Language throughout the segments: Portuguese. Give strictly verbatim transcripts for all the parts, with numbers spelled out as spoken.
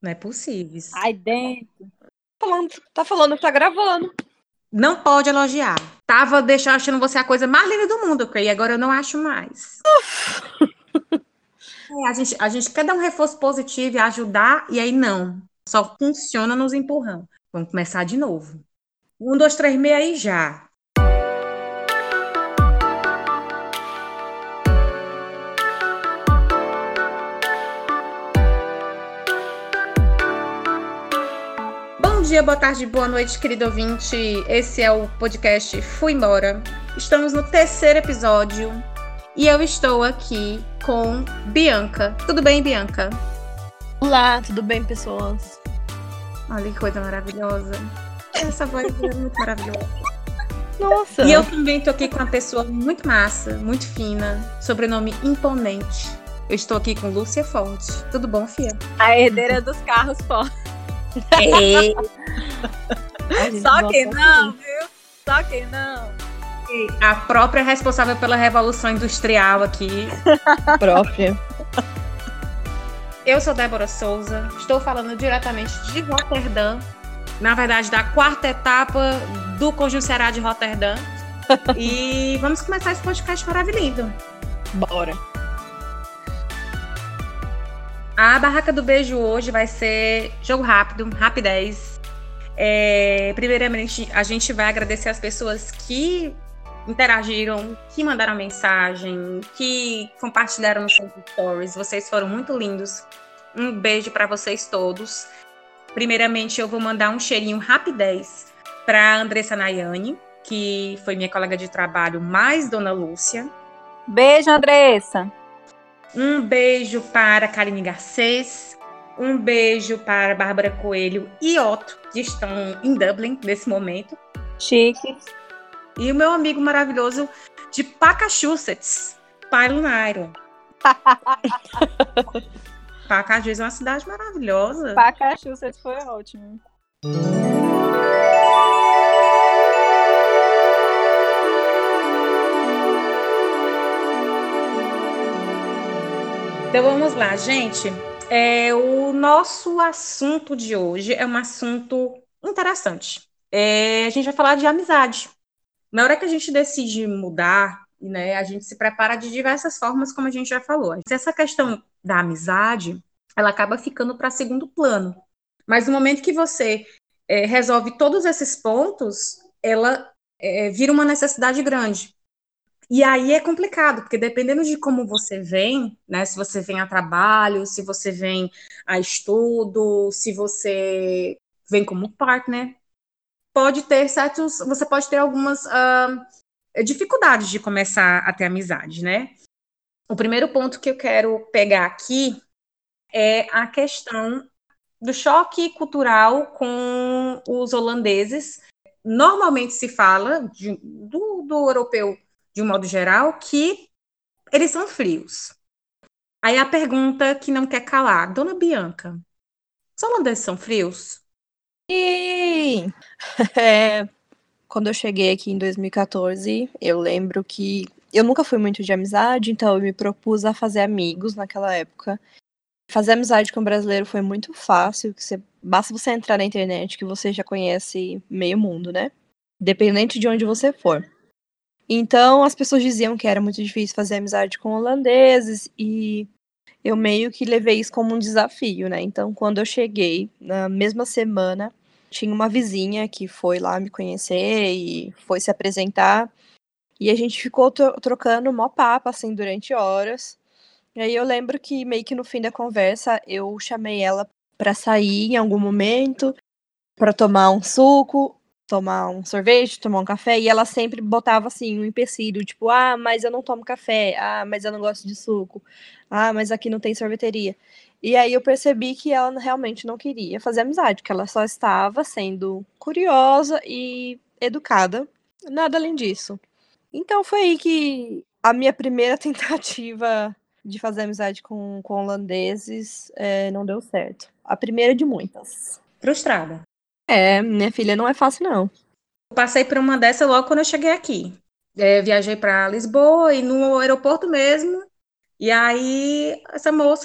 Não é possível. Ai, dentro. Tá falando, tá falando, tá gravando. Não pode elogiar. Tava deixando, achando você a coisa mais linda do mundo, ok? E agora eu não acho mais. É, a, gente, a gente quer dar um reforço positivo e ajudar, e aí não. Só funciona nos empurrão. Vamos começar de novo. Um, dois, três, meia aí já. Bom dia, boa tarde, boa noite, querido ouvinte. Esse é o podcast Fui Embora. Estamos no terceiro episódio e eu estou aqui com Bianca. Tudo bem, Bianca? Olá, tudo bem, pessoas? Olha que coisa maravilhosa. Essa voz é muito maravilhosa. Nossa! E eu também estou aqui com uma pessoa muito massa, muito fina, sobrenome imponente. Eu estou aqui com Lúcia Fonte. Tudo bom, Fia? A herdeira dos carros fortes. É. Só que não, viu? Só que não. A própria responsável pela revolução industrial aqui. Própria. Eu sou Débora Souza, estou falando diretamente de Roterdã, na verdade da quarta etapa do Conjunto Ceará de Roterdã. E vamos começar esse podcast maravilhoso. Bora. A barraca do beijo hoje vai ser jogo rápido, rapidez. É, primeiramente, a gente vai agradecer as pessoas que interagiram, que mandaram mensagem, que compartilharam nos seus stories. Vocês foram muito lindos. Um beijo para vocês todos. Primeiramente, eu vou mandar um cheirinho rapidez para Andressa Nayane, que foi minha colega de trabalho, mais Dona Lúcia. Beijo, Andressa. Um beijo para Karine Garcês. Um beijo para Bárbara Coelho e Otto, que estão em Dublin nesse momento. Chique. E o meu amigo maravilhoso de Massachusetts, Pailo Nairo. Pacajus é uma cidade maravilhosa. Massachusetts foi ótimo. Então vamos lá, gente. É, o nosso assunto de hoje é um assunto interessante. É, a gente vai falar de amizade. Na hora que a gente decide mudar, né, a gente se prepara de diversas formas, como a gente já falou. Essa questão da amizade, ela acaba ficando para segundo plano. Mas no momento que você é, resolve todos esses pontos, ela é, vira uma necessidade grande. E aí é complicado, porque dependendo de como você vem, né, se você vem a trabalho, se você vem a estudo, se você vem como partner, pode ter certos, você pode ter algumas uh, dificuldades de começar a ter amizade, né? O primeiro ponto que eu quero pegar aqui é a questão do choque cultural com os holandeses. Normalmente se fala de, do, do europeu, de um modo geral, que eles são frios. Aí a pergunta que não quer calar, Dona Bianca, os holandeses são frios? E é, quando eu cheguei aqui em dois mil e quatorze, eu lembro que eu nunca fui muito de amizade, então eu me propus a fazer amigos naquela época. Fazer amizade com um brasileiro foi muito fácil, que você, basta você entrar na internet que você já conhece meio mundo, né? Independente de onde você for. Então, as pessoas diziam que era muito difícil fazer amizade com holandeses e eu meio que levei isso como um desafio, né? Então, quando eu cheguei, na mesma semana, tinha uma vizinha que foi lá me conhecer e foi se apresentar. E a gente ficou tro- trocando mó papo, assim, durante horas. E aí eu lembro que meio que no fim da conversa, eu chamei ela pra sair em algum momento, pra tomar um suco, tomar um sorvete, tomar um café, e ela sempre botava assim um empecilho, tipo, ah, mas eu não tomo café, ah, mas eu não gosto de suco, ah, mas aqui não tem sorveteria. E aí eu percebi que ela realmente não queria fazer amizade, que ela só estava sendo curiosa e educada, nada além disso. Então foi aí que a minha primeira tentativa de fazer amizade com, com holandeses é, não deu certo. A primeira de muitas. Frustrada. É, minha filha, não é fácil, não. Eu passei por uma dessas logo quando eu cheguei aqui. É, viajei para Lisboa e no aeroporto mesmo. E aí, essa moça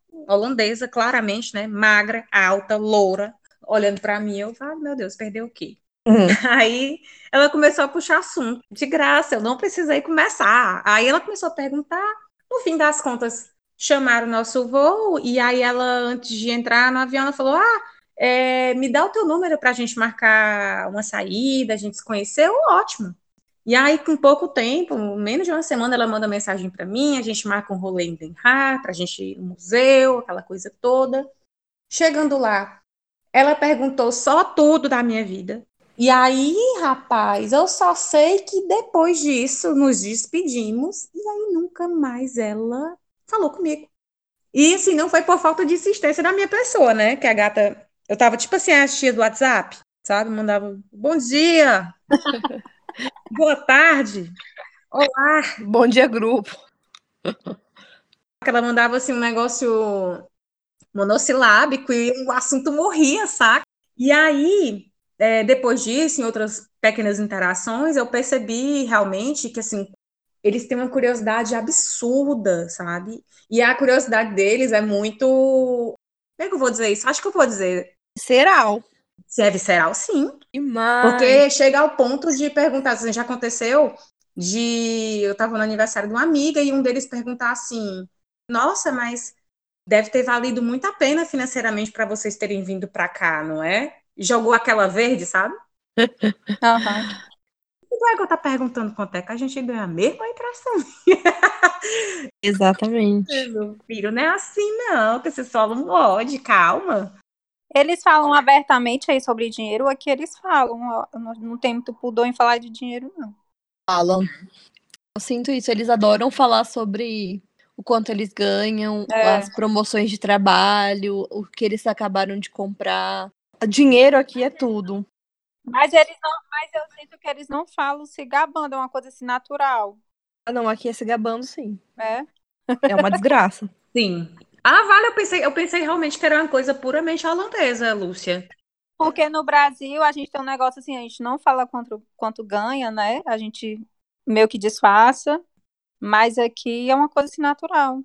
holandesa, claramente, né? Magra, alta, loura, olhando para mim, eu falo, meu Deus, perdeu o quê? Uhum. Aí ela começou a puxar assunto, de graça, eu não precisei começar. Aí ela começou a perguntar, no fim das contas, chamaram o nosso voo, e aí ela, antes de entrar no avião, ela falou, ah, é, me dá o teu número para a gente marcar uma saída, a gente se conheceu, ótimo. E aí, com pouco tempo, menos de uma semana, ela manda mensagem para mim, a gente marca um rolê em Den Haag, para a gente ir no museu, aquela coisa toda. Chegando lá, ela perguntou só tudo da minha vida. E aí, rapaz, eu só sei que depois disso nos despedimos e aí nunca mais ela falou comigo. E assim, não foi por falta de insistência da minha pessoa, né? Que a gata, eu tava tipo assim, a tia do WhatsApp, sabe? Mandava bom dia, boa tarde, olá. Bom dia, grupo. Ela mandava assim um negócio monossilábico e o assunto morria, saca? E aí, é, depois disso, em outras pequenas interações, eu percebi realmente que, assim, eles têm uma curiosidade absurda, sabe? E a curiosidade deles é muito... Como é que eu vou dizer isso? Acho que eu vou dizer... Visceral. Se é visceral, sim. Demais. Porque chega ao ponto de perguntar, assim, já aconteceu de... Eu estava no aniversário de uma amiga e um deles perguntar assim, nossa, mas deve ter valido muito a pena financeiramente para vocês terem vindo para cá, não é? Jogou aquela verde, sabe? Aham. O Ego tá perguntando quanto é que a gente ganha a mesma impressão. Exatamente. Meu filho, não é assim não, que você só não pode, calma. Eles falam abertamente aí sobre dinheiro, aqui eles falam, ó, não, não tem muito pudor em falar de dinheiro, não. Falam. Eu sinto isso, eles adoram falar sobre o quanto eles ganham, É. as promoções de trabalho, o que eles acabaram de comprar. O dinheiro aqui é tudo. Mas eles não, mas eu sinto que eles não falam se gabando, é uma coisa assim natural. Ah, não, aqui é se gabando, sim. É? É uma desgraça. Sim. Ah, vale, eu pensei, eu pensei realmente que era uma coisa puramente holandesa, Lúcia. Porque no Brasil a gente tem um negócio assim, a gente não fala quanto, quanto ganha, né? A gente meio que disfarça, mas aqui é uma coisa assim natural.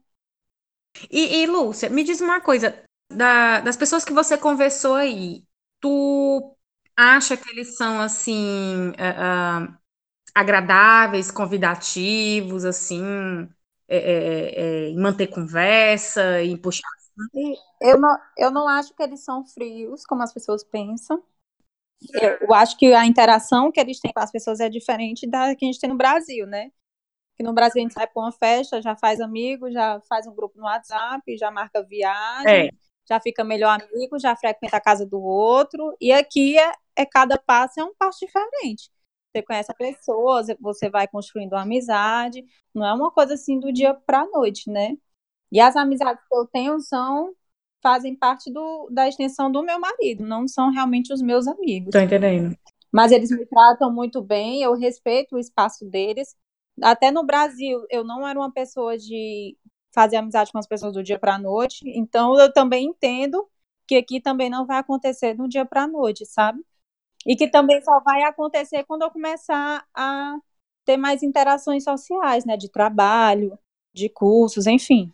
E, e Lúcia, me diz uma coisa, da- das pessoas que você conversou aí, tu acha que eles são, assim, ah, ah, agradáveis, convidativos, assim, é, é, é, em manter conversa, em puxar. E eu não, eu não acho que eles são frios, como as pessoas pensam. Eu, eu acho que a interação que eles têm com as pessoas é diferente da que a gente tem no Brasil, né? Que no Brasil a gente sai para uma festa, já faz amigo, já faz um grupo no WhatsApp, já marca viagem, É. já fica melhor amigo, já frequenta a casa do outro. E aqui é, é cada passo é um passo diferente. Você conhece a pessoa, você vai construindo uma amizade. Não é uma coisa assim do dia para a noite, né? E as amizades que eu tenho são fazem parte do, da extensão do meu marido, não são realmente os meus amigos. Tô entendendo. Mas eles me tratam muito bem, eu respeito o espaço deles. Até no Brasil, eu não era uma pessoa de fazer amizade com as pessoas do dia para a noite, então eu também entendo que aqui também não vai acontecer do dia para a noite, sabe? E que também só vai acontecer quando eu começar a ter mais interações sociais, né? De trabalho, de cursos, enfim.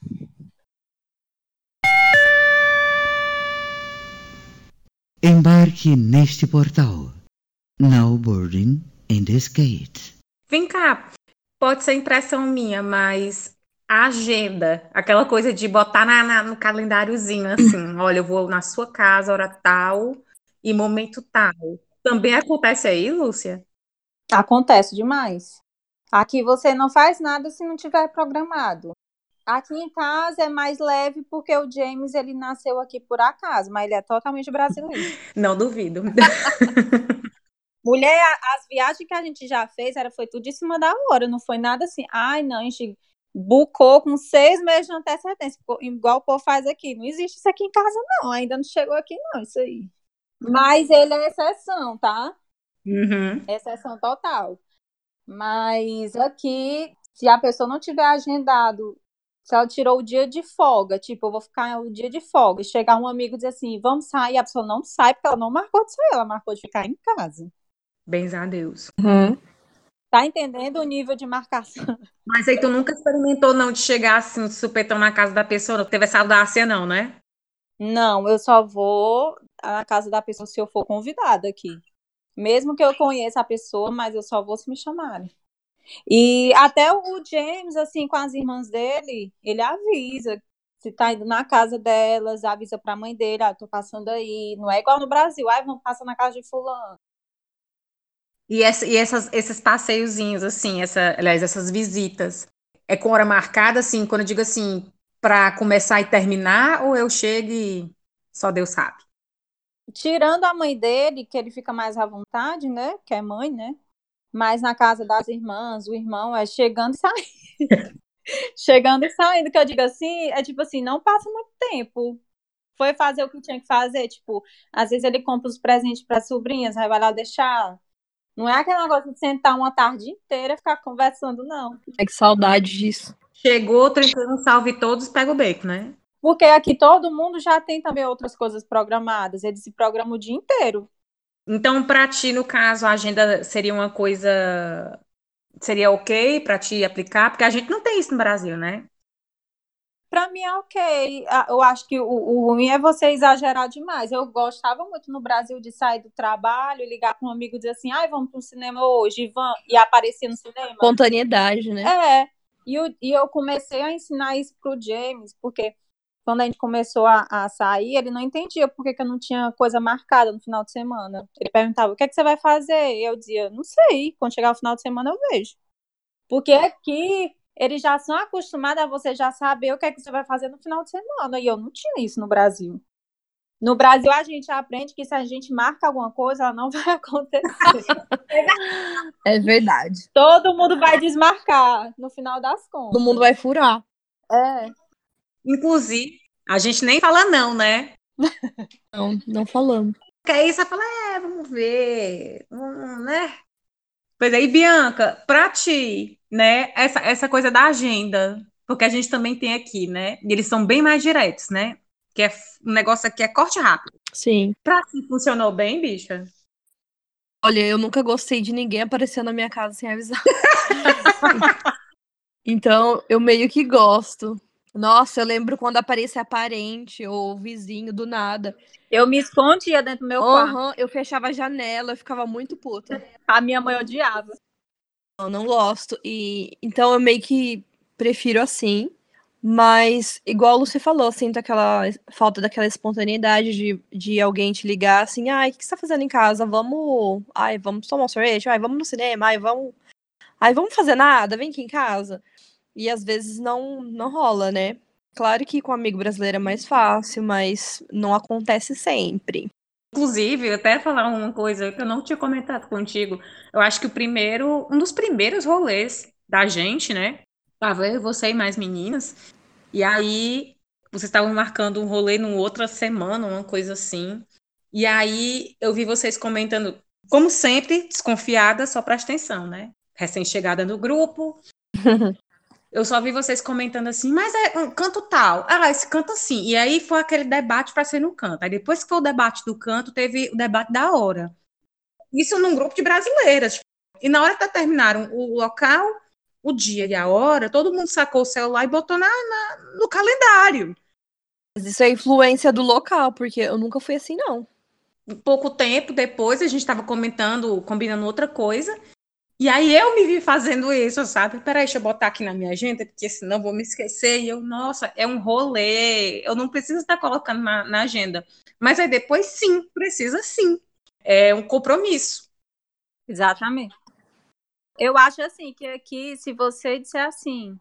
Embarque neste portal. Now boarding in this gate. Vem cá, pode ser impressão minha, mas a agenda, aquela coisa de botar na, na- no calendáriozinho assim, olha, eu vou na sua casa, hora tal e momento tal. Também acontece aí, Lúcia? Acontece demais. Aqui você não faz nada se não tiver programado. Aqui em casa é mais leve porque o James ele nasceu aqui por acaso, mas ele é totalmente brasileiro. Não duvido. Mulher, a- as viagens que a gente já fez era foi tudo em cima da hora, não foi nada assim. Ai, não, a gente bucou com seis meses de antecedência, igual o povo faz aqui. Não existe isso aqui em casa, não. Ainda não chegou aqui, não, isso aí. Mas ele é exceção, tá? Uhum. Exceção total. Mas aqui, se a pessoa não tiver agendado, se ela tirou o dia de folga, tipo, eu vou ficar o dia de folga, e chegar um amigo e dizer assim, vamos sair, a pessoa não sai, porque ela não marcou de sair, ela marcou de ficar em casa. Bens a Deus. Uhum. Tá entendendo o nível de marcação? Mas aí tu nunca experimentou, não, de chegar assim, de supetão na casa da pessoa, não teve essa audácia, não, né? Não, eu só vou à casa da pessoa se eu for convidada aqui. Mesmo que eu conheça a pessoa, mas eu só vou se me chamarem. E até o James, assim, com as irmãs dele, ele avisa. Se tá indo na casa delas, avisa pra mãe dele, ah, tô passando aí. Não é igual no Brasil, ai, vamos passar na casa de fulano. E, essa, e essas, esses passeiozinhos, assim, essa, aliás, essas visitas, é com hora marcada, assim, quando eu digo assim, para começar e terminar, ou eu chego e só Deus sabe? Tirando a mãe dele, que ele fica mais à vontade, né? Que é mãe, né? Mas na casa das irmãs, o irmão é chegando e saindo. Chegando e saindo, que eu digo assim, é tipo assim, não passa muito tempo. Foi fazer o que tinha que fazer, tipo, às vezes ele compra os presentes para as sobrinhas, aí vai lá deixar. Não é aquele negócio de sentar uma tarde inteira e ficar conversando, não. É que saudade disso. Chegou, trincando um salve todos, pega o beco, né? Porque aqui todo mundo já tem também outras coisas programadas, eles se programam o dia inteiro. Então, para ti, no caso, a agenda seria uma coisa. Seria ok para ti aplicar? Porque a gente não tem isso no Brasil, né? Pra mim é ok. Ah, eu acho que o, o ruim é você exagerar demais. Eu gostava muito no Brasil de sair do trabalho, ligar para um amigo e dizer assim, ai, vamos pro cinema hoje, e vamos... e aparecer no cinema. Espontaneidade, né? É, e eu, e eu comecei a ensinar isso pro James, porque quando a gente começou a, a sair, ele não entendia por que, que eu não tinha coisa marcada no final de semana. Ele perguntava, o que é que você vai fazer? E eu dizia, não sei, quando chegar o final de semana eu vejo. Porque aqui eles já são acostumados a você já saber o que é que você vai fazer no final de semana. E eu não tinha isso no Brasil. No Brasil, a gente aprende que se a gente marca alguma coisa, ela não vai acontecer. É verdade. Todo mundo vai desmarcar no final das contas. Todo mundo vai furar. É. Inclusive, a gente nem fala não, né? Não, não falamos. Porque aí você fala, é, vamos ver, hum, né? Pois aí, Bianca, pra ti, né, essa, essa coisa da agenda, porque a gente também tem aqui, né? E eles são bem mais diretos, né? Que é um negócio aqui é corte rápido. Sim. Pra ti funcionou bem, bicha? Olha, eu nunca gostei de ninguém aparecer na minha casa sem avisar. Então, eu meio que gosto. Nossa, eu lembro quando aparecia parente ou vizinho do nada. Eu me escondia dentro do meu Aham, quarto. eu fechava a janela, eu ficava muito puta. A minha mãe odiava. Eu não gosto. E então eu meio que prefiro assim. Mas, igual você falou, sinto aquela falta daquela espontaneidade de, de alguém te ligar assim, ai, o que você tá fazendo em casa? Vamos. Ai, vamos tomar um sorvete? Ai, vamos no cinema, ai, vamos. Ai, vamos fazer nada, vem aqui em casa. E às vezes não, não rola, né? Claro que com amigo brasileiro é mais fácil, mas não acontece sempre. Inclusive, eu até falar uma coisa que eu não tinha comentado contigo. Eu acho que o primeiro, um dos primeiros rolês da gente, né? Tava eu, você e mais meninas. E aí, vocês estavam marcando um rolê numa outra semana, uma coisa assim. E aí, eu vi vocês comentando, como sempre, desconfiada, só presta atenção, né? Recém-chegada no grupo. Eu só vi vocês comentando assim, mas é um canto tal. Ah, esse canto assim. E aí foi aquele debate para ser no canto. Aí depois que foi o debate do canto, teve o debate da hora. Isso num grupo de brasileiras. E na hora que determinaram o local, o dia e a hora, todo mundo sacou o celular e botou na, na, no calendário. Mas isso é influência do local, porque eu nunca fui assim, não. Pouco tempo depois, a gente estava comentando, combinando outra coisa. E aí eu me vi fazendo isso, sabe? Peraí, deixa eu botar aqui na minha agenda, porque senão eu vou me esquecer. E eu, nossa, é um rolê. Eu não preciso estar colocando na, na agenda. Mas aí depois, sim, precisa sim. É um compromisso. Exatamente. Eu acho assim que aqui, se você disser assim,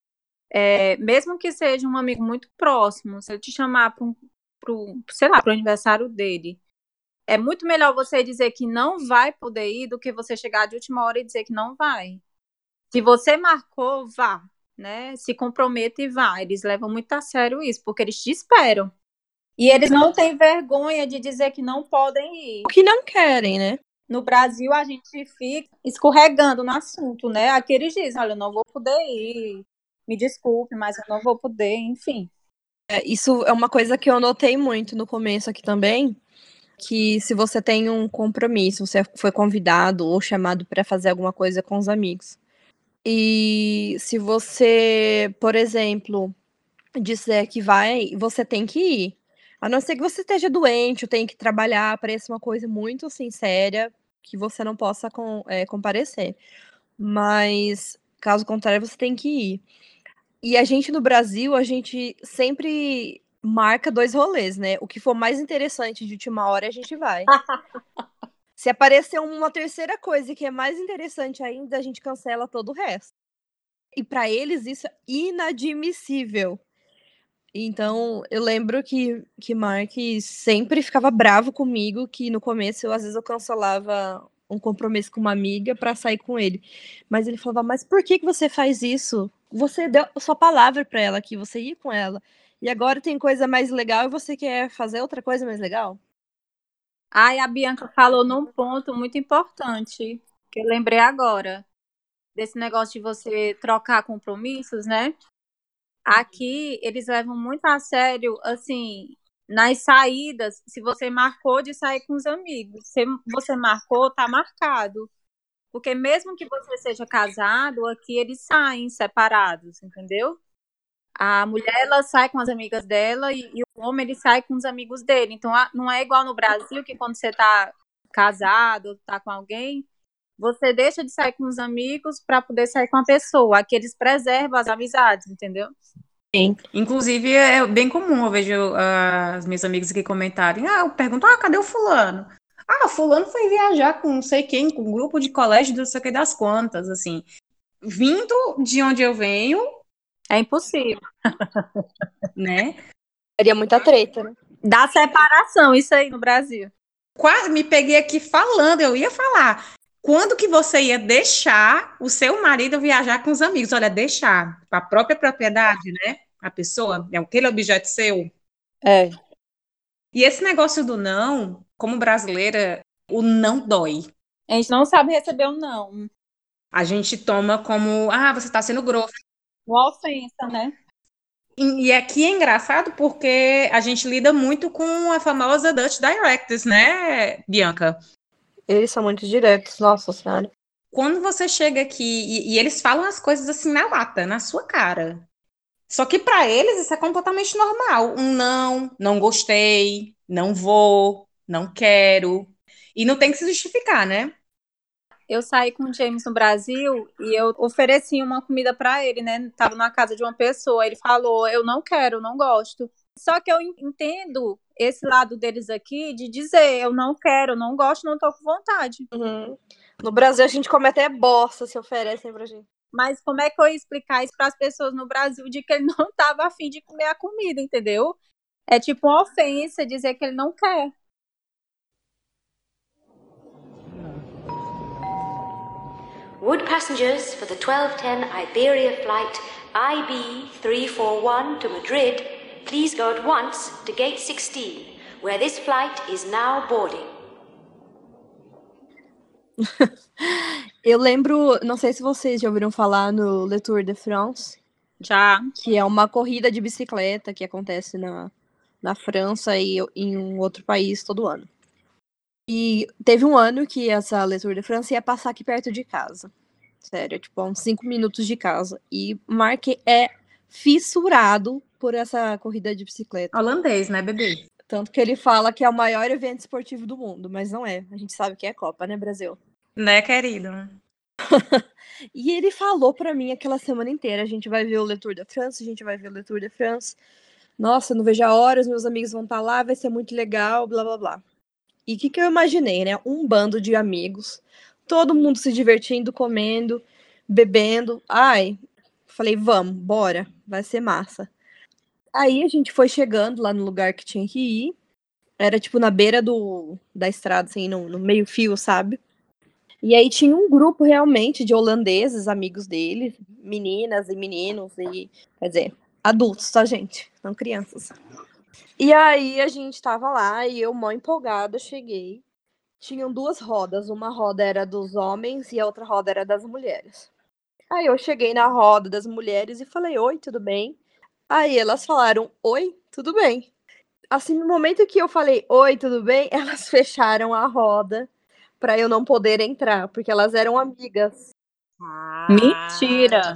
é, mesmo que seja um amigo muito próximo, se ele te chamar para um, pro, sei lá, para o aniversário dele, é muito melhor você dizer que não vai poder ir do que você chegar de última hora e dizer que não vai. Se você marcou, vá, né? Se comprometa e vá. Eles levam muito a sério isso, porque eles te esperam. E eles não têm vergonha de dizer que não podem ir. O que não querem, né? No Brasil, a gente fica escorregando no assunto, né? Aqui eles dizem, olha, eu não vou poder ir, me desculpe, mas eu não vou poder, enfim. É, isso é uma coisa que eu notei muito no começo aqui também. que se você tem um compromisso, você foi convidado ou chamado para fazer alguma coisa com os amigos. E se você, por exemplo, disser que vai, você tem que ir. A não ser que você esteja doente ou tenha que trabalhar, pareça uma coisa muito assim, séria, que você não possa com, é, comparecer. Mas, caso contrário, você tem que ir. E a gente no Brasil, a gente sempre marca dois rolês, né? O que for mais interessante de última hora, a gente vai. Se aparecer uma terceira coisa que é mais interessante ainda, a gente cancela todo o resto. E para eles isso é inadmissível. Então, eu lembro que, que Mark sempre ficava bravo comigo, que no começo, eu, às vezes, eu cancelava um compromisso com uma amiga para sair com ele. Mas ele falava, mas por que, que você faz isso? Você deu a sua palavra para ela que você ia com ela. E agora tem coisa mais legal e você quer fazer outra coisa mais legal? Ai, a Bianca falou num ponto muito importante, que eu lembrei agora, desse negócio de você trocar compromissos, né? Aqui, eles levam muito a sério, assim, nas saídas, se você marcou de sair com os amigos. Se você marcou, tá marcado. Porque mesmo que você seja casado, aqui eles saem separados, entendeu? A mulher, ela sai com as amigas dela e, e o homem, ele sai com os amigos dele. Então, a- não é igual no Brasil, que quando você tá casado, tá com alguém, você deixa de sair com os amigos para poder sair com a pessoa. Aqui eles preservam as amizades, entendeu? Sim. Inclusive, é bem comum, eu vejo ah, as minhas amigas aqui comentarem. Ah, eu pergunto, ah, cadê o fulano? Ah, o fulano foi viajar com não sei quem, com um grupo de colégio, não sei o que das quantas, assim. Vindo de onde eu venho, É impossível. né? Seria muita treta, né? Dá separação, isso aí no Brasil. Quase me peguei aqui falando, eu ia falar. Quando que você ia deixar o seu marido viajar com os amigos? Olha, deixar a própria propriedade, né? A pessoa, é aquele objeto seu. É. E esse negócio do não, como brasileira, o não dói. A gente não sabe receber um não. A gente toma como, ah, você está sendo grosso. Uma ofensa, né? E e aqui é engraçado porque a gente lida muito com a famosa Dutch Directors, né, Bianca? Eles são muito diretos, nossa senhora. Quando você chega aqui e, e eles falam as coisas assim na lata, na sua cara. Só que para eles isso é completamente normal. Um não, não gostei, não vou, não quero. E não tem que se justificar, né? Eu saí com o James no Brasil e eu ofereci uma comida para ele, né? Tava na casa de uma pessoa. Ele falou: eu não quero, não gosto. Só que eu entendo esse lado deles aqui de dizer: eu não quero, não gosto, não tô com vontade. Uhum. No Brasil, a gente come até bosta se oferecem pra gente. Mas como é que eu ia explicar isso para as pessoas no Brasil de que ele não tava afim de comer a comida, entendeu? É tipo uma ofensa dizer que ele não quer. Would passengers for the twelve ten Iberia flight I B three four one to Madrid please go at once to gate sixteen, where this flight is now boarding. Eu lembro, não sei se vocês já ouviram falar no Le Tour de France, Já. que é uma corrida de bicicleta que acontece na, na França e em um outro país todo ano. E teve um ano que essa Le Tour de France ia passar aqui perto de casa. Sério, tipo, a uns cinco minutos de casa. E Mark é fissurado por essa corrida de bicicleta. Holandês, né, bebê? Tanto que ele fala que é o maior evento esportivo do mundo, mas não é. A gente sabe que é Copa, né, Brasil? Né, querido? E ele falou pra mim aquela semana inteira, a gente vai ver o Le Tour de France, a gente vai ver o Le Tour de France. Nossa, não vejo a hora, os meus amigos vão estar lá, vai ser muito legal, blá, blá, blá. E o que, que eu imaginei, né? Um bando de amigos, todo mundo se divertindo, comendo, bebendo. Ai, falei, vamos, bora, vai ser massa. Aí a gente foi chegando lá no lugar que tinha que ir. Era tipo na beira do, da estrada, assim, no, no meio fio, sabe? E aí tinha um grupo realmente de holandeses, amigos dele, meninas e meninos, e quer dizer, adultos, tá, gente? Não crianças. E aí a gente tava lá e eu, mó empolgada, cheguei. Tinham duas rodas, uma roda era dos homens e a outra roda era das mulheres. Aí eu cheguei na roda das mulheres e falei, oi, tudo bem? Aí elas falaram, oi, tudo bem? Assim, no momento que eu falei, oi, tudo bem? Elas fecharam a roda pra eu não poder entrar, porque elas eram amigas. Mentira!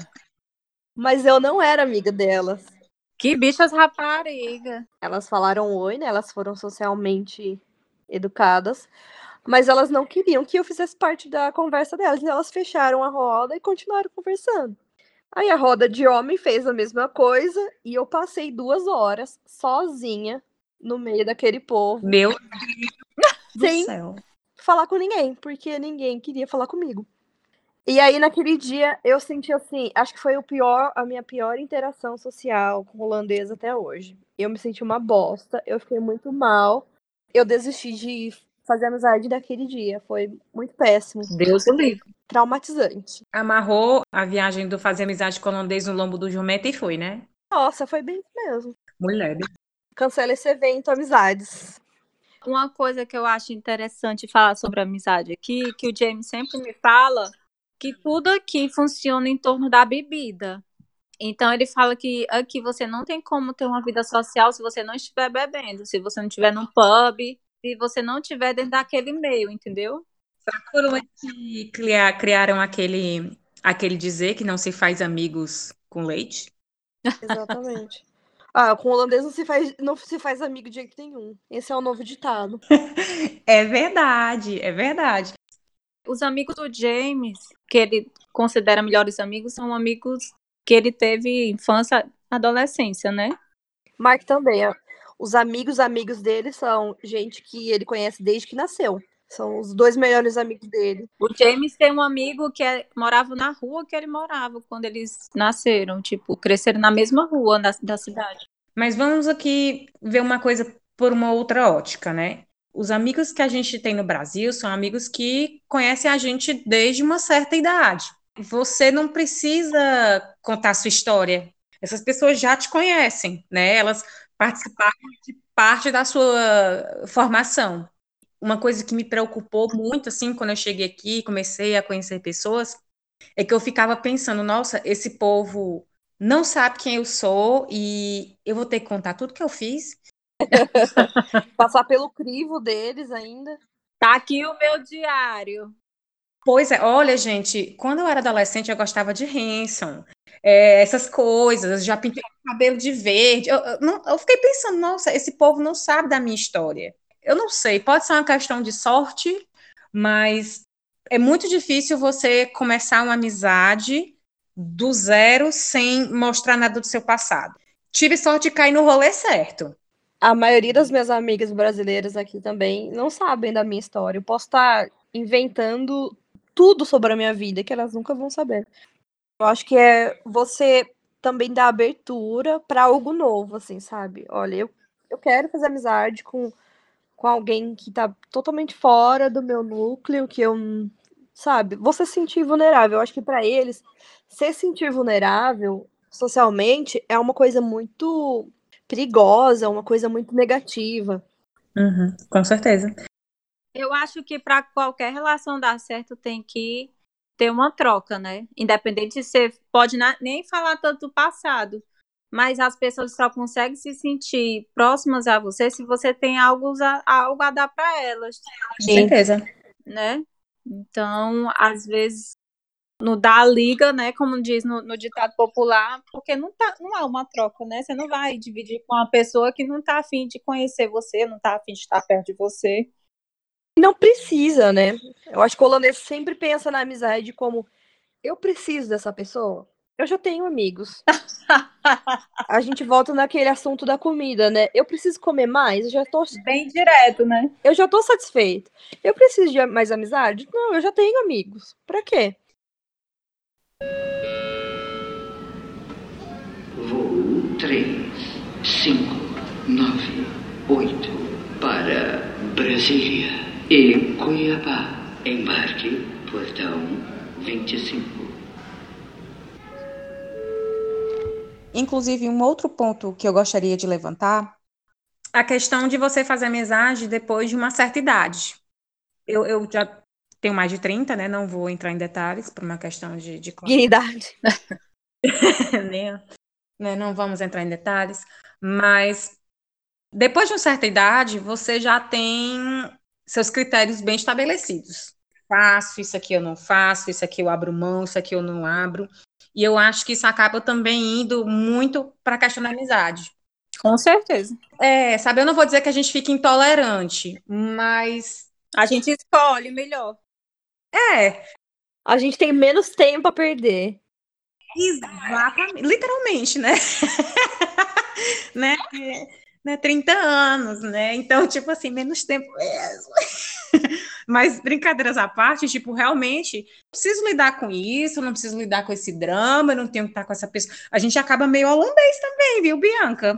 Mas eu não era amiga delas. Que bichas rapariga. Elas falaram oi, né? Elas foram socialmente educadas, mas elas não queriam que eu fizesse parte da conversa delas. Então elas fecharam a roda e continuaram conversando. Aí a roda de homem fez a mesma coisa e eu passei duas horas sozinha no meio daquele povo, Meu Deus do sem céu. falar com ninguém, porque ninguém queria falar comigo. E aí, naquele dia, eu senti assim, acho que foi o pior, a minha pior interação social com holandês até hoje. Eu me senti uma bosta, eu fiquei muito mal. Eu desisti de fazer amizade daquele dia. Foi muito péssimo, Deus o livre. traumatizante. Amarrou a viagem do fazer amizade com o holandês no lombo do jumento e foi, né? Nossa, foi bem isso mesmo. Mulher. Cancela esse evento, amizades. Uma coisa que eu acho interessante falar sobre amizade aqui, que o James sempre me fala, que tudo aqui funciona em torno da bebida. Então ele fala que aqui você não tem como ter uma vida social se você não estiver bebendo, se você não estiver num pub, se você não estiver dentro daquele meio, entendeu? Foram que cria- criaram aquele, aquele dizer que não se faz amigos com leite? Exatamente. Ah, com holandês não se faz, não se faz amigo de jeito nenhum. Esse é o novo ditado. É verdade, é verdade. Os amigos do James, que ele considera melhores amigos, são amigos que ele teve infância, adolescência, né? Mark também. Ó. Os amigos, amigos dele são gente que ele conhece desde que nasceu. São os dois melhores amigos dele. O James tem um amigo que é, morava na rua que ele morava quando eles nasceram, tipo, cresceram na mesma rua da, da cidade. Mas vamos aqui ver uma coisa por uma outra ótica, né? Os amigos que a gente tem no Brasil são amigos que conhecem a gente desde uma certa idade. Você não precisa contar a sua história. Essas pessoas já te conhecem, né? Elas participaram de parte da sua formação. Uma coisa que me preocupou muito, assim, quando eu cheguei aqui, comecei a conhecer pessoas, é que eu ficava pensando, nossa, esse povo não sabe quem eu sou e eu vou ter que contar tudo que eu fiz. Passar pelo crivo deles ainda. Tá aqui o meu diário. Pois é, olha, gente, quando eu era adolescente, eu gostava de Hanson, é, essas coisas, já pintei o cabelo de verde. Eu, eu, não, eu fiquei pensando, nossa, esse povo não sabe da minha história. Eu não sei, pode ser uma questão de sorte, mas é muito difícil você começar uma amizade do zero sem mostrar nada do seu passado. Tive sorte de cair no rolê certo. A maioria das minhas amigas brasileiras aqui também não sabem da minha história. Eu posso estar inventando tudo sobre a minha vida que elas nunca vão saber. Eu acho que é você também dar abertura para algo novo, assim, sabe? Olha, eu, eu quero fazer amizade com, com alguém que tá totalmente fora do meu núcleo, que eu, sabe? Você se sentir vulnerável. Eu acho que para eles, se sentir vulnerável socialmente é uma coisa muito perigosa, uma coisa muito negativa. Uhum, com certeza. Eu acho que para qualquer relação dar certo tem que ter uma troca, né? Independente de ser, pode na, nem falar tanto do passado, mas as pessoas só conseguem se sentir próximas a você se você tem algo a, algo a dar para elas. Com certeza. Né? Então, às vezes, não dá liga, né? Como diz no, no ditado popular, porque não, tá, não há uma troca, né? Você não vai dividir com uma pessoa que não tá afim de conhecer você, não tá afim de estar perto de você. Não precisa, né? Eu acho que o holandês sempre pensa na amizade como eu preciso dessa pessoa. Eu já tenho amigos. A gente volta naquele assunto da comida, né? Eu preciso comer mais, eu já tô Bem direto, né? Eu já tô satisfeito. Eu preciso de mais amizade? Não, eu já tenho amigos. Pra quê? Voo três, cinco, nove, oito para Brasília e Cuiabá. Embarque, portão vinte e cinco. Inclusive, um outro ponto que eu gostaria de levantar, a questão de você fazer amizade depois de uma certa idade. Eu, eu já tenho mais de trinta, né? Não vou entrar em detalhes por uma questão de... de... Dignidade. né? Não vamos entrar em detalhes, mas Depois de uma certa idade, você já tem seus critérios bem estabelecidos. Faço, isso aqui eu não faço, isso aqui eu abro mão, isso aqui eu não abro. E eu acho que isso acaba também indo muito para a questão da amizade. Com certeza. É, sabe, eu não vou dizer que a gente fica intolerante, mas A gente escolhe melhor. é, A gente tem menos tempo a perder. exatamente, literalmente, né? né? né? trinta anos, né? Então, tipo assim, menos tempo mesmo. Mas brincadeiras à parte, tipo, realmente, não preciso lidar com isso, não preciso lidar com esse drama, eu não tenho que estar com essa pessoa. A gente acaba meio holandês também, viu, Bianca?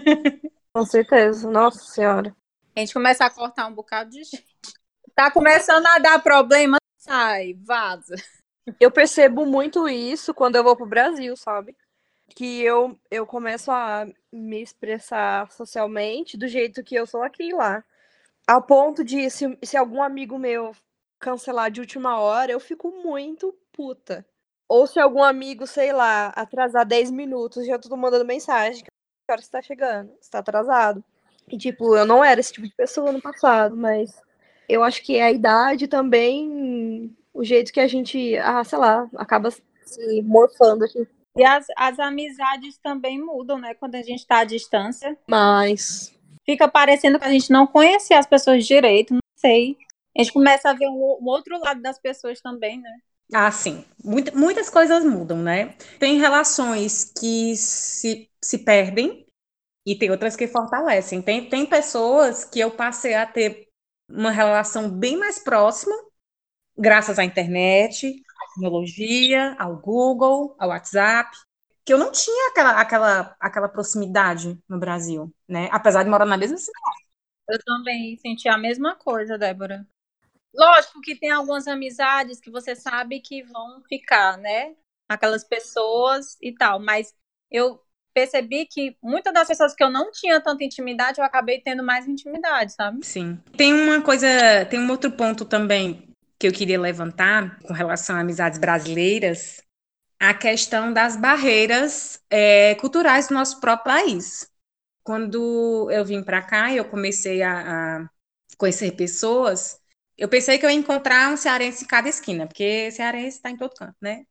Com certeza. Nossa Senhora. A gente começa a cortar um bocado de gente. Tá começando a dar problema, sai, vaza. Eu percebo muito isso quando eu vou pro Brasil, sabe? Que eu, eu começo a me expressar socialmente do jeito que eu sou aqui e lá. Ao ponto de, se, se algum amigo meu cancelar de última hora, eu fico muito puta. Ou se algum amigo, sei lá, atrasar dez minutos, já tô mandando mensagem. Que hora você tá chegando? Você tá atrasado. E, tipo, eu não era esse tipo de pessoa no passado, mas eu acho que é a idade também, o jeito que a gente, ah, sei lá, acaba se morfando aqui. E as, as amizades também mudam, né? Quando a gente tá à distância. Mas Fica parecendo que a gente não conhecia as pessoas direito, não sei. A gente começa a ver um, um outro lado das pessoas também, né? Ah, sim. Muita, muitas coisas mudam, né? Tem relações que se, se perdem e tem outras que fortalecem. Tem, tem pessoas que eu passei a ter uma relação bem mais próxima, graças à internet, à tecnologia, ao Google, ao WhatsApp, que eu não tinha aquela, aquela, aquela proximidade no Brasil, né? Apesar de morar na mesma cidade. Eu também senti a mesma coisa, Débora. Lógico que tem algumas amizades que você sabe que vão ficar, né? Aquelas pessoas e tal, mas eu percebi que muitas das pessoas que eu não tinha tanta intimidade, eu acabei tendo mais intimidade, sabe? Sim. Tem uma coisa, tem um outro ponto também que eu queria levantar com relação a amizades brasileiras, a questão das barreiras é, culturais do nosso próprio país. Quando eu vim para cá e eu comecei a, a conhecer pessoas, eu pensei que eu ia encontrar um cearense em cada esquina, porque cearense está em todo canto, né?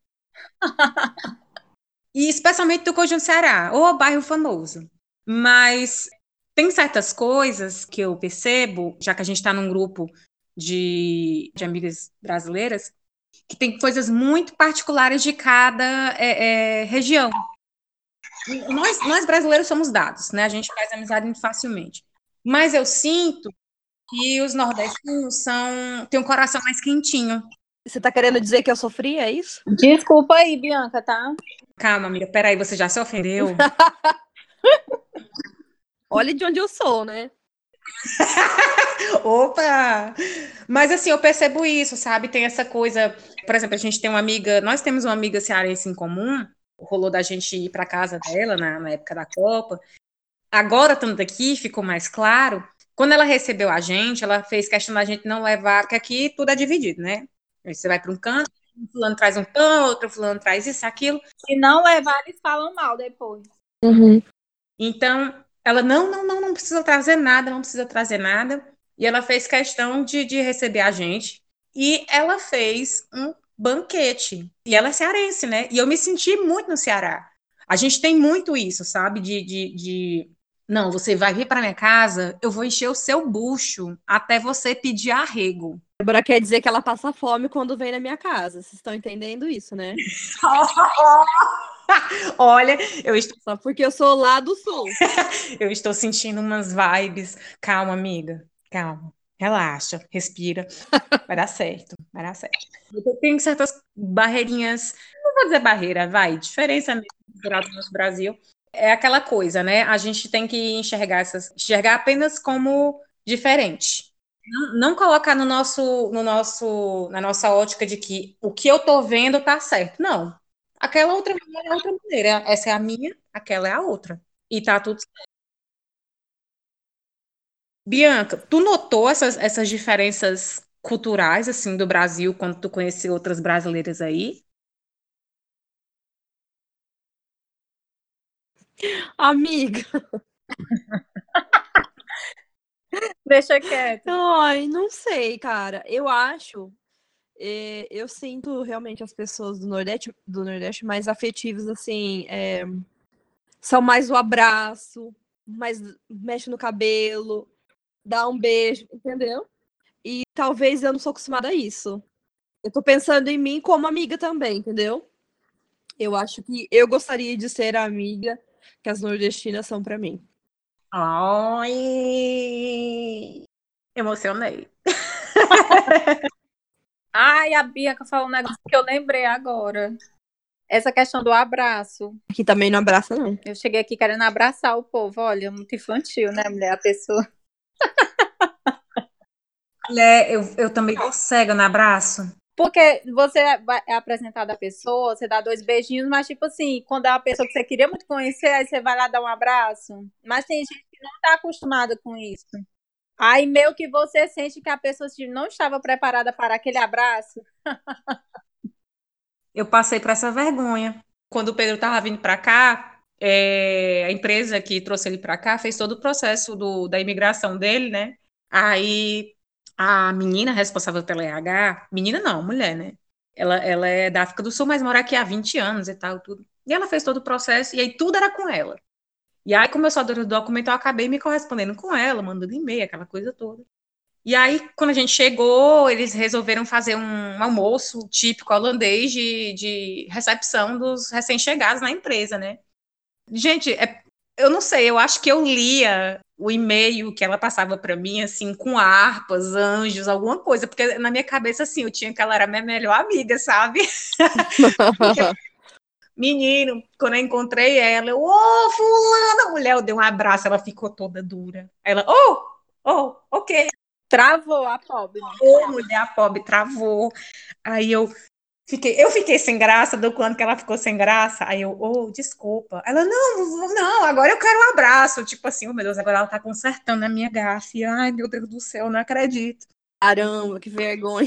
E especialmente do Conjunto Ceará, ou bairro famoso. Mas tem certas coisas que eu percebo, já que a gente está num grupo de, de amigas brasileiras, que tem coisas muito particulares de cada é, é, região. Nós, nós brasileiros somos dados, né? A gente faz amizade muito facilmente. Mas eu sinto que os nordestinos são, têm um coração mais quentinho. você tá querendo dizer que eu sofri, é isso? Desculpa aí, Bianca, tá? Calma, amiga, peraí, você já se ofendeu? Olha de onde eu sou, né? Opa! Mas assim, eu percebo isso, sabe? Tem essa coisa, por exemplo, a gente tem uma amiga, nós temos uma amiga cearense em comum, rolou da gente ir para casa dela na, na época da Copa. Agora, estando aqui, ficou mais claro. Quando ela recebeu a gente, ela fez questão da gente não levar, porque aqui tudo é dividido, né? Aí você vai para um canto, um fulano traz um pão, outro fulano traz isso, aquilo. Se não levar, eles falam mal depois. Uhum. Então, ela, não, não, não, não precisa trazer nada, não precisa trazer nada. E ela fez questão de, de receber a gente. E ela fez um banquete. E ela é cearense, né? E eu me senti muito no Ceará. A gente tem muito isso, sabe? De, de, de... não, você vai vir para minha casa, eu vou encher o seu bucho até você pedir arrego. Débora quer dizer que ela passa fome quando vem na minha casa. Vocês estão entendendo isso, né? Olha, eu estou, Só porque eu sou lá do sul. eu estou sentindo umas vibes. Calma, amiga, calma. Relaxa, respira. Vai dar certo, vai dar certo. Tem certas barreirinhas, não vou dizer barreira, vai, diferença mesmo cultural do nosso Brasil. É aquela coisa, né? A gente tem que enxergar essas, enxergar apenas como diferente. Não, não colocar no nosso, no nosso, na nossa ótica de que o que eu tô vendo tá certo. Não. Aquela outra maneira é outra maneira. Essa é a minha, aquela é a outra. E tá tudo certo. Bianca, tu notou essas, essas diferenças culturais, assim, do Brasil, quando tu conheceu outras brasileiras aí? Amiga. Deixa quieto. Ai, não sei, cara. Eu acho. é, eu sinto realmente as pessoas do Nordeste, do Nordeste mais afetivas, assim. é, são mais o abraço, mais mexe no cabelo, dá um beijo, entendeu? E talvez eu não sou acostumada a isso. Eu tô pensando em mim como amiga também, entendeu? Eu acho que eu gostaria de ser a amiga que as nordestinas são pra mim. Ai, emocionei. Ai, a Bianca falou um negócio que eu lembrei agora. Essa questão do abraço. Aqui também não abraça, não. Eu cheguei aqui querendo abraçar o povo. Olha, muito infantil, né, mulher? A pessoa. Mulher, eu, eu também tô cega no abraço. Porque você é apresentado a pessoa, você dá dois beijinhos, mas tipo assim, quando é uma pessoa que você queria muito conhecer, aí você vai lá dar um abraço. Mas tem gente que não tá acostumada com isso. Aí meio que você sente que a pessoa não estava preparada para aquele abraço. Eu passei por essa vergonha. Quando o Pedro tava vindo para cá, é, a empresa que trouxe ele para cá fez todo o processo do, da imigração dele, né? Aí a menina responsável pela R H, menina não, mulher, né? Ela, ela é da África do Sul, mas mora aqui há vinte anos e tal, tudo. E ela fez todo o processo, e aí tudo era com ela. E aí, como eu sou a dona do documento, eu acabei me correspondendo com ela, mandando e-mail, aquela coisa toda. E aí, quando a gente chegou, eles resolveram fazer um almoço típico holandês de, de recepção dos recém-chegados na empresa, né? Gente, é, eu não sei, eu acho que eu lia o e-mail que ela passava para mim, assim, com harpas, anjos, alguma coisa, porque na minha cabeça, assim, eu tinha que ela era minha melhor amiga, sabe? Menino, quando eu encontrei ela, eu, ô, oh, fulana, mulher, eu dei um abraço, ela ficou toda dura. Ela, oh, oh, ok. Travou a pobre. Ô, oh, mulher, a pobre travou. Aí eu fiquei, eu fiquei sem graça, do quanto que ela ficou sem graça. Aí eu, ô, oh, desculpa. Ela, não, não, agora eu quero um abraço. Tipo assim, oh, meu Deus, agora ela tá consertando a minha gafe. Ai, meu Deus do céu, não acredito. Caramba, que vergonha.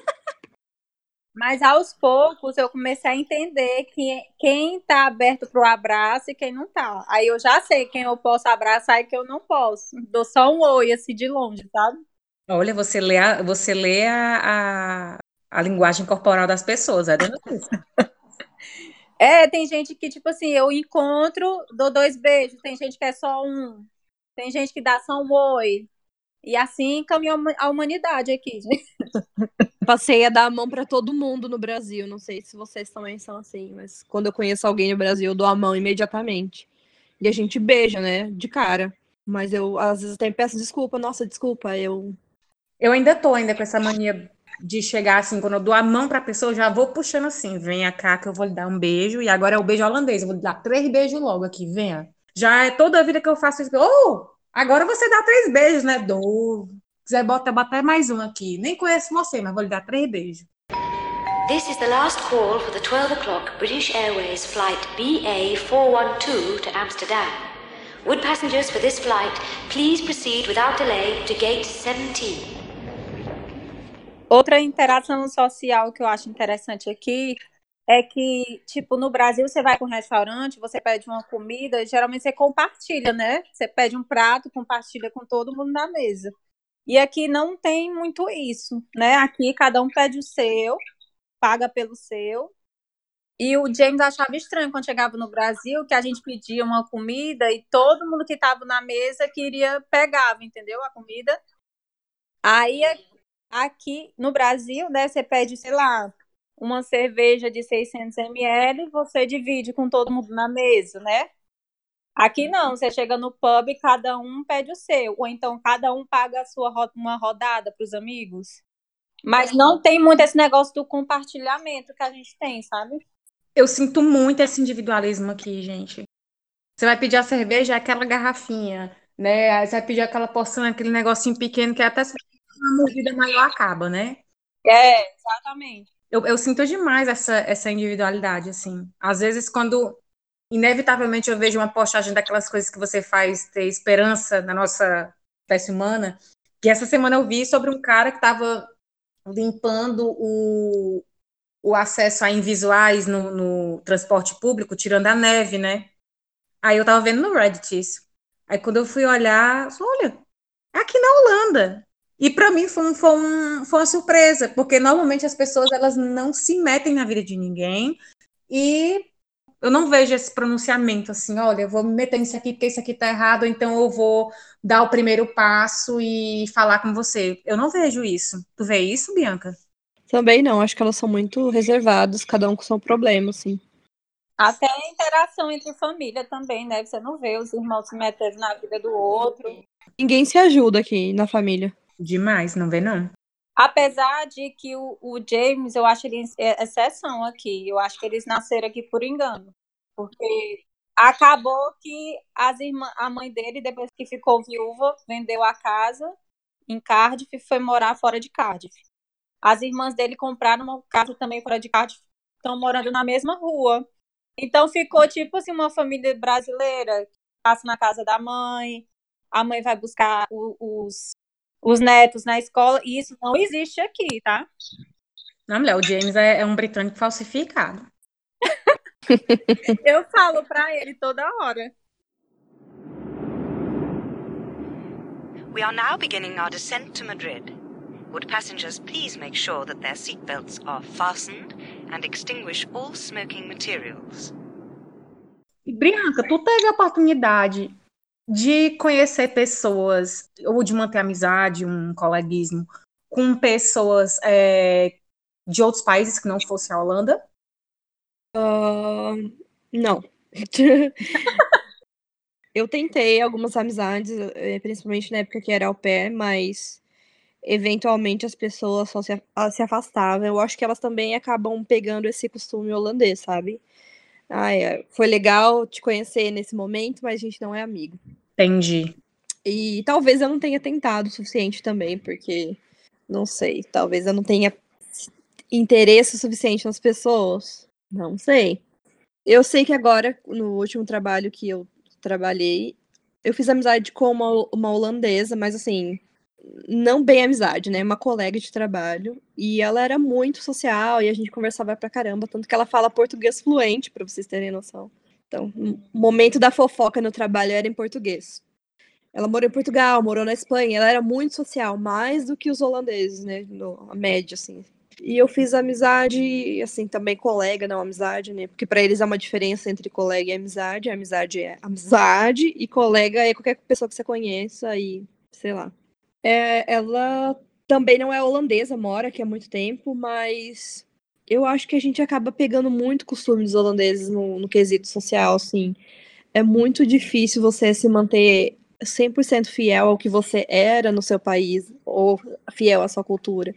Mas aos poucos eu comecei a entender que quem tá aberto pro abraço e quem não tá. Aí eu já sei quem eu posso abraçar e quem eu não posso. Dou só um oi, assim, de longe, sabe? Olha, você lê a, você lê a, a, a linguagem corporal das pessoas, é dona Cris. É, tem gente que, tipo assim, eu encontro, dou dois beijos. Tem gente que é só um. Tem gente que dá só um oi. E assim caminhou a humanidade aqui, gente. Passei a dar a mão pra todo mundo no Brasil. Não sei se vocês também são assim, mas quando eu conheço alguém no Brasil, eu dou a mão imediatamente. E a gente beija, né? De cara. Mas eu, às vezes, até peço desculpa. Nossa, desculpa, eu... Eu ainda tô ainda com essa mania de chegar assim, quando eu dou a mão pra pessoa, eu já vou puxando assim, venha cá que eu vou lhe dar um beijo, e agora é o beijo holandês, eu vou lhe dar três beijos logo aqui, venha. Já é toda a vida que eu faço isso, oh, agora você dá três beijos, né? Dou. Se quiser, bota, bota mais um aqui. Nem conheço você, mas vou lhe dar três beijos. This is the last call for the twelve o'clock British Airways flight B A four one two to Amsterdam. Would passengers for this flight please proceed without delay to gate seventeen? Outra interação social que eu acho interessante aqui é que, tipo, no Brasil você vai para um restaurante, você pede uma comida, geralmente você compartilha, né? Você pede um prato, compartilha com todo mundo na mesa. E aqui não tem muito isso, né? Aqui cada um pede o seu, paga pelo seu. E o James achava estranho quando chegava no Brasil que a gente pedia uma comida e todo mundo que estava na mesa queria, pegava, entendeu? A comida. Aí aqui no Brasil, né, você pede, sei lá, uma cerveja de seiscentos mililitros, você divide com todo mundo na mesa, né? Aqui não, você chega no pub e cada um pede o seu, ou então cada um paga a sua uma rodada para os amigos. Mas não tem muito esse negócio do compartilhamento que a gente tem, sabe? Eu sinto muito esse individualismo aqui, gente. Você vai pedir a cerveja, é aquela garrafinha, né? Aí você vai pedir aquela porção, aquele negocinho pequeno que até se uma mordida maior acaba, né? É, exatamente. Eu, eu sinto demais essa, essa individualidade, assim. Às vezes, quando inevitavelmente eu vejo uma postagem daquelas coisas que você faz ter esperança na nossa espécie humana, que essa semana eu vi sobre um cara que estava limpando o, o acesso a invisuais no, no transporte público, tirando a neve, né? Aí eu tava vendo no Reddit isso. Aí quando eu fui olhar, eu falei, olha, aqui na Holanda. E para mim foi, um, foi, um, foi uma surpresa, porque normalmente as pessoas elas não se metem na vida de ninguém e eu não vejo esse pronunciamento assim, olha, eu vou me meter nisso aqui porque isso aqui tá errado, então eu vou dar o primeiro passo e falar com você. Eu não vejo isso. Tu vê isso, Bianca? Também não, acho que elas são muito reservadas, cada um com seu problema, assim. Até a interação entre família também, né? Você não vê os irmãos se metendo na vida do outro. Ninguém se ajuda aqui na família. Demais, não vê não. Apesar de que o, o James, eu acho ele exceção aqui. Eu acho que eles nasceram aqui por engano. Porque acabou que as irmã, a mãe dele, depois que ficou viúva, vendeu a casa em Cardiff e foi morar fora de Cardiff. As irmãs dele compraram uma casa também fora de Cardiff, estão morando na mesma rua. Então ficou tipo assim uma família brasileira, passa na casa da mãe, a mãe vai buscar o, os, os netos na escola, e isso não existe aqui, tá? Não, mulher, o James é, é um britânico falsificado. Eu falo pra ele toda hora. We are now beginning our descent to Madrid. Would passengers please make sure that their seatbelts are fastened and extinguish all smoking materials? E, Bianca, tu teve a oportunidade de conhecer pessoas, ou de manter amizade, um coleguismo, com pessoas é, de outros países que não fosse a Holanda? Uh, não. Eu tentei algumas amizades, principalmente na época que era au pair, mas eventualmente as pessoas só se, se afastavam. Eu acho que elas também acabam pegando esse costume holandês, sabe? Ah, é, foi legal te conhecer nesse momento, mas a gente não é amigo. Entendi. E talvez eu não tenha tentado o suficiente também, porque, não sei, talvez eu não tenha interesse suficiente nas pessoas. Não sei. Eu sei que agora, no último trabalho que eu trabalhei, eu fiz amizade com uma, uma holandesa, mas assim, não bem amizade, né? Uma colega de trabalho. E ela era muito social e a gente conversava pra caramba, tanto que ela fala português fluente, pra vocês terem noção. Então, o momento da fofoca no trabalho era em português. Ela morou em Portugal, morou na Espanha, ela era muito social, mais do que os holandeses, né? No, a média, assim. E eu fiz amizade, assim, também colega, não amizade, né? Porque para eles há uma diferença entre colega e amizade. A amizade é amizade e colega é qualquer pessoa que você conheça e, sei lá. É, ela também não é holandesa, mora aqui há muito tempo, mas eu acho que a gente acaba pegando muito costume dos holandeses no, no quesito social, assim. É muito difícil você se manter cem por cento fiel ao que você era no seu país, ou fiel à sua cultura.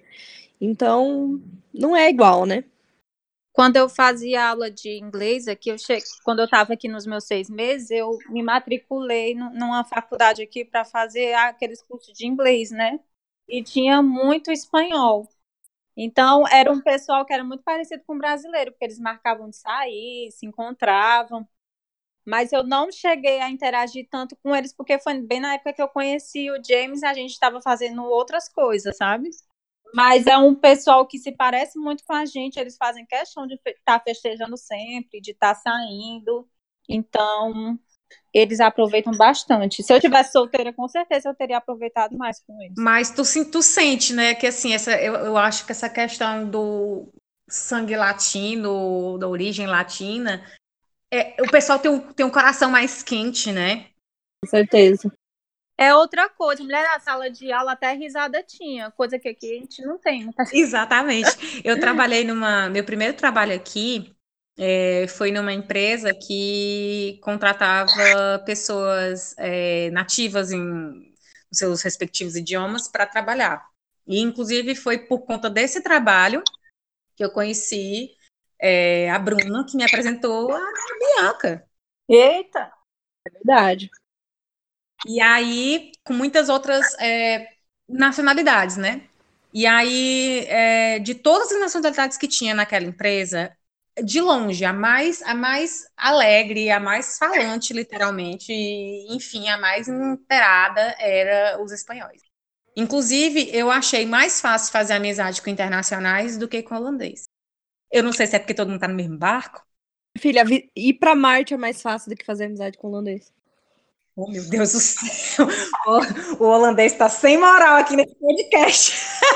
Então, não é igual, né? Quando eu fazia aula de inglês aqui, eu che... quando eu estava aqui nos meus seis meses, eu me matriculei numa faculdade aqui para fazer aqueles cursos de inglês, né? E tinha muito espanhol. Então, era um pessoal que era muito parecido com o brasileiro, porque eles marcavam de sair, se encontravam. Mas eu não cheguei a interagir tanto com eles, porque foi bem na época que eu conheci o James, a gente estava fazendo outras coisas, sabe? Mas é um pessoal que se parece muito com a gente, eles fazem questão de estar tá festejando sempre, de estar tá saindo. Então, eles aproveitam bastante. Se eu tivesse solteira, com certeza eu teria aproveitado mais com eles. Mas tu, tu sente, né, que assim, essa, eu, eu acho que essa questão do sangue latino, da origem latina, é, o pessoal tem um, tem um coração mais quente, né? Com certeza. É outra coisa. Mulher na sala de aula até risada tinha, coisa que aqui a gente não tem. Exatamente. Eu trabalhei numa... Meu primeiro trabalho aqui é, foi numa empresa que contratava pessoas é, nativas em seus respectivos idiomas para trabalhar. E, inclusive, foi por conta desse trabalho que eu conheci é, a Bruna, que me apresentou a Bianca. Eita! É verdade. E aí, com muitas outras é, nacionalidades, né? E aí, é, de todas as nacionalidades que tinha naquela empresa, de longe, a mais, a mais alegre, a mais falante, literalmente, e, enfim, a mais inteirada era os espanhóis. Inclusive, eu achei mais fácil fazer amizade com internacionais do que com holandês. Eu não sei se é porque todo mundo tá no mesmo barco. Filha, ir pra Marte é mais fácil do que fazer amizade com holandês. Oh, meu Deus do céu. O, o holandês está sem moral aqui nesse podcast.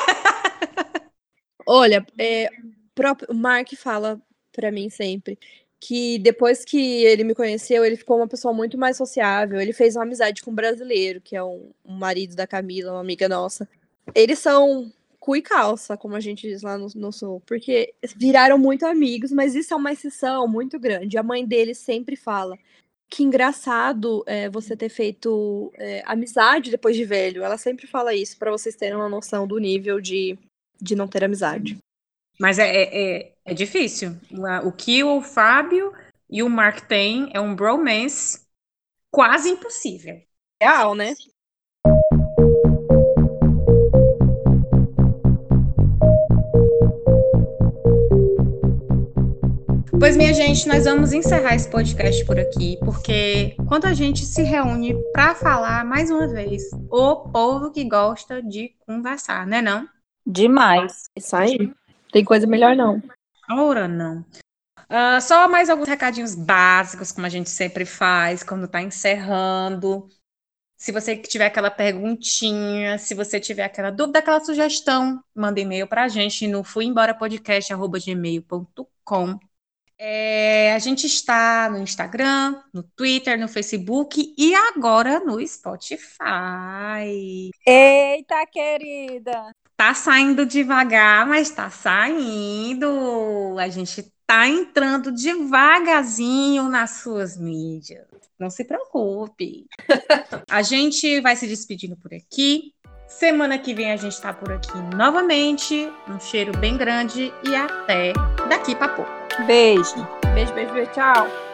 Olha, é, próprio, o Mark fala pra mim sempre que depois que ele me conheceu, ele ficou uma pessoa muito mais sociável. Ele fez uma amizade com um brasileiro, que é um, um marido da Camila, uma amiga nossa. Eles são cu e calça, como a gente diz lá no, no Sul, porque viraram muito amigos, mas isso é uma exceção muito grande. A mãe dele sempre fala que engraçado é, você ter feito é, amizade depois de velho. Ela sempre fala isso, pra vocês terem uma noção do nível de, de não ter amizade. Mas é, é, é difícil. O que o Fábio e o Mark têm é um bromance quase impossível. Real, né? Pois, minha gente, nós vamos encerrar esse podcast por aqui, porque quando a gente se reúne para falar, mais uma vez, o povo que gosta de conversar, né não? Demais. Isso aí. Tem coisa melhor não. Ora, não. Uh, só mais alguns recadinhos básicos, como a gente sempre faz, quando tá encerrando. Se você tiver aquela perguntinha, se você tiver aquela dúvida, aquela sugestão, manda e-mail pra gente no fuemborapodcast arroba gmail ponto com. É, a gente está no Instagram, no Twitter, no Facebook e agora no Spotify. Eita, querida! Tá saindo devagar, mas tá saindo. A gente tá entrando devagarzinho nas suas mídias. Não se preocupe. A gente vai se despedindo por aqui. Semana que vem a gente tá por aqui novamente. Um cheiro bem grande e até daqui pra pouco. Beijo. Beijo, beijo, beijo. Tchau.